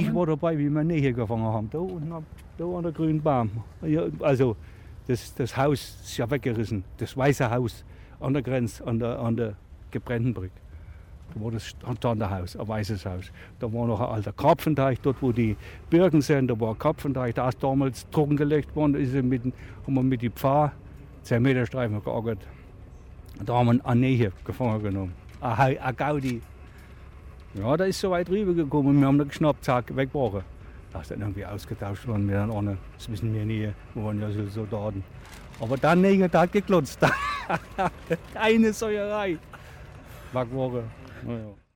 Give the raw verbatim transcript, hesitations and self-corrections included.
Ich war dabei, wie wir Nähe gefangen haben. Da unten, da an der grünen Baum. Ja, also das, das Haus ist ja weggerissen. Das weiße Haus an der Grenze, an der, an der gebrannten Brücke. Da war das Standardhaus, ein weißes Haus. Da war noch ein alter Karpfenteich, dort wo die Birken sind, da war ein Karpfenteich, da ist damals trockengelegt worden, ist mit, haben wir mit die Pfarr zehn Meter Streifen geackert. Da haben wir eine Nähe gefangen genommen, eine Gaudi. Ja, da ist so weit rübergekommen und wir haben da geschnappt, zack, weggebracht. Da ist dann irgendwie ausgetauscht worden mit einem anderen, das wissen wir nie, wir waren ja so Soldaten. Aber dann Nähe, da hat geklotzt, keine Säuerei. Weggebracht. Ja, ja.